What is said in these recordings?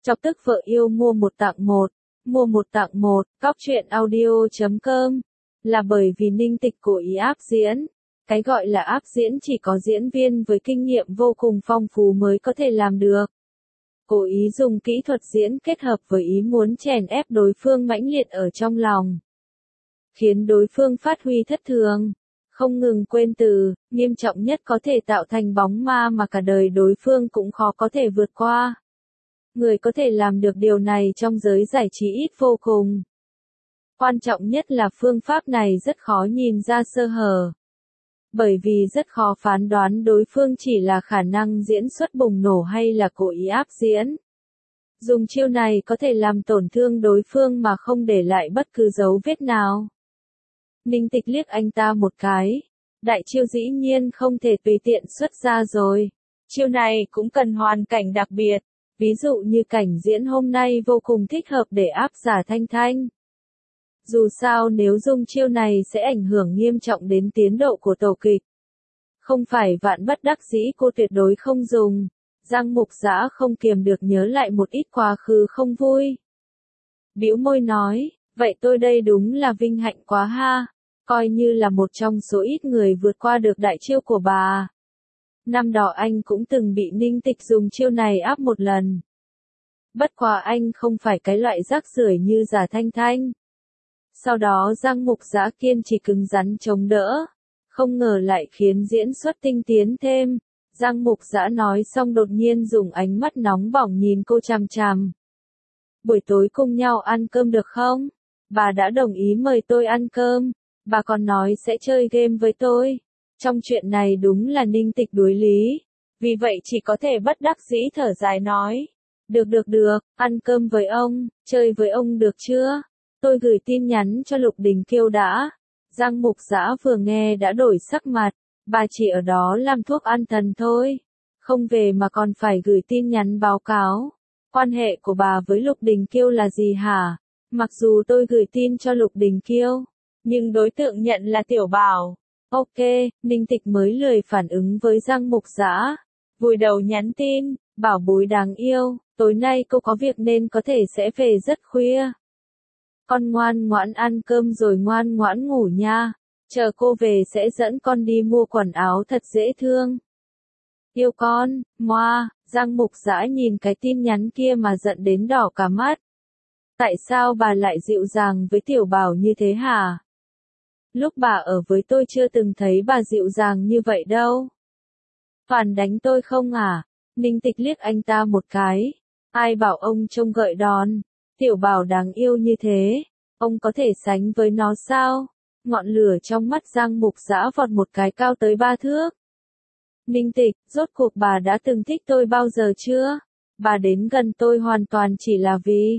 Chọc tức vợ yêu mua một tặng một. Mua một tặng một, cóc.truyện.audio.com. Là bởi vì Ninh Tịch cố ý áp diễn. Cái gọi là áp diễn chỉ có diễn viên với kinh nghiệm vô cùng phong phú mới có thể làm được. Cố ý dùng kỹ thuật diễn kết hợp với ý muốn chèn ép đối phương mãnh liệt ở trong lòng. Khiến đối phương phát huy thất thường. Không ngừng quên từ, nghiêm trọng nhất có thể tạo thành bóng ma mà cả đời đối phương cũng khó có thể vượt qua. Người có thể làm được điều này trong giới giải trí ít vô cùng. Quan trọng nhất là phương pháp này rất khó nhìn ra sơ hở. Bởi vì rất khó phán đoán đối phương chỉ là khả năng diễn xuất bùng nổ hay là cố ý áp diễn. Dùng chiêu này có thể làm tổn thương đối phương mà không để lại bất cứ dấu vết nào. Ninh Tịch liếc anh ta một cái. Đại chiêu dĩ nhiên không thể tùy tiện xuất ra rồi. Chiêu này cũng cần hoàn cảnh đặc biệt. Ví dụ như cảnh diễn hôm nay vô cùng thích hợp để áp giả Thanh Thanh. Dù sao nếu dùng chiêu này sẽ ảnh hưởng nghiêm trọng đến tiến độ của tổ kịch. Không phải vạn bất đắc dĩ cô tuyệt đối không dùng. Giang Mục Dã không kiềm được nhớ lại một ít quá khứ không vui. Bĩu môi nói, vậy tôi đây đúng là vinh hạnh quá ha. Coi như là một trong số ít người vượt qua được đại chiêu của bà. Năm đó anh cũng từng bị Ninh Tịch dùng chiêu này áp một lần. Bất quá anh không phải cái loại rác rưởi như giả Thanh Thanh. Sau đó Giang Mục Dã kiên trì cứng rắn chống đỡ. Không ngờ lại khiến diễn xuất tinh tiến thêm. Giang Mục Dã nói xong đột nhiên dùng ánh mắt nóng bỏng nhìn cô chằm chằm. Buổi tối cùng nhau ăn cơm được không? Bà đã đồng ý mời tôi ăn cơm. Bà còn nói sẽ chơi game với tôi. Trong chuyện này đúng là Ninh Tịch đuối lý. Vì vậy chỉ có thể bất đắc dĩ thở dài nói. Được, ăn cơm với ông, chơi với ông được chưa? Tôi gửi tin nhắn cho Lục Đình Kiêu đã. Giang Mục Dã vừa nghe đã đổi sắc mặt. Bà chỉ ở đó làm thuốc an thần thôi. Không về mà còn phải gửi tin nhắn báo cáo. Quan hệ của bà với Lục Đình Kiêu là gì hả? Mặc dù tôi gửi tin cho Lục Đình Kiêu, nhưng đối tượng nhận là Tiểu Bảo. Ok, Ninh Tịch mới lười phản ứng với Giang Mục Dã. Vùi đầu nhắn tin, bảo bối đáng yêu, tối nay cô có việc nên có thể sẽ về rất khuya. Con ngoan ngoãn ăn cơm rồi ngoan ngoãn ngủ nha. Chờ cô về sẽ dẫn con đi mua quần áo thật dễ thương. Yêu con, moa, Giang Mục Dã nhìn cái tin nhắn kia mà giận đến đỏ cả mắt. Tại sao bà lại dịu dàng với Tiểu Bảo như thế hả? Lúc bà ở với tôi chưa từng thấy bà dịu dàng như vậy đâu. Toàn đánh tôi không à? Ninh Tịch liếc anh ta một cái. Ai bảo ông trông gợi đòn? Tiểu Bảo đáng yêu như thế. Ông có thể sánh với nó sao? Ngọn lửa trong mắt Giang Mục Dã vọt một cái cao tới 3 thước. Ninh Tịch, rốt cuộc bà đã từng thích tôi bao giờ chưa? Bà đến gần tôi hoàn toàn chỉ là vì...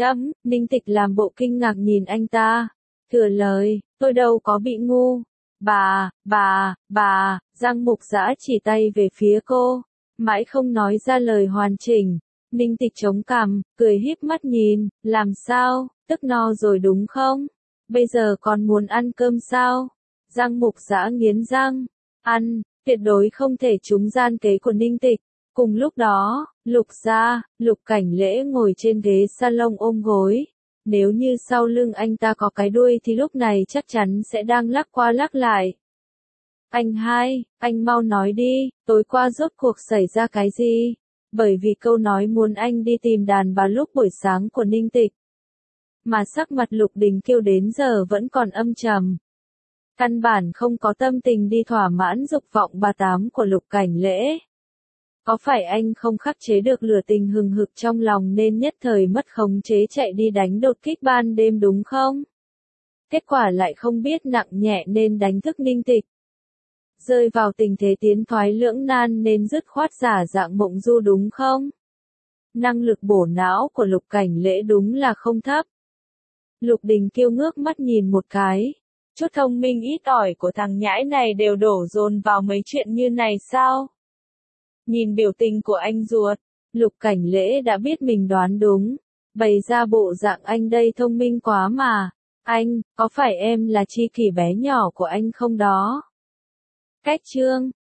Ninh Tịch làm bộ kinh ngạc nhìn anh ta. Thừa lời, tôi đâu có bị ngu. Bà, Giang Mục Dã chỉ tay về phía cô. Mãi không nói ra lời hoàn chỉnh. Ninh Tịch chống cằm, cười híp mắt nhìn, làm sao, tức no rồi đúng không? Bây giờ còn muốn ăn cơm sao? Giang Mục Dã nghiến răng. Ăn, tuyệt đối không thể trúng gian kế của Ninh Tịch. Cùng lúc đó, Lục Cảnh Lễ ngồi trên ghế salon ôm gối. Nếu như sau lưng anh ta có cái đuôi thì lúc này chắc chắn sẽ đang lắc qua lắc lại. Anh mau nói đi, tối qua rốt cuộc xảy ra cái gì? Bởi vì câu nói muốn anh đi tìm đàn bà lúc buổi sáng của Ninh Tịch. Mà sắc mặt Lục Đình Kiêu đến giờ vẫn còn âm trầm. Căn bản không có tâm tình đi thỏa mãn dục vọng bà tám của Lục Cảnh Lễ. Có phải anh không khắc chế được lửa tình hừng hực trong lòng nên nhất thời mất khống chế chạy đi đánh đột kích ban đêm đúng không? Kết quả lại không biết nặng nhẹ nên đánh thức Ninh Tịch. Rơi vào tình thế tiến thoái lưỡng nan nên dứt khoát giả dạng mộng du đúng không? Năng lực bổ não của Lục Cảnh Lễ đúng là không thấp. Lục Đình Kiêu ngước mắt nhìn một cái. Chút thông minh ít ỏi của thằng nhãi này đều đổ dồn vào mấy chuyện như này sao? Nhìn biểu tình của anh ruột, Lục Cảnh Lễ đã biết mình đoán đúng. Bày ra bộ dạng anh đây thông minh quá mà. Anh, có phải em là tri kỷ bé nhỏ của anh không đó? Cách chương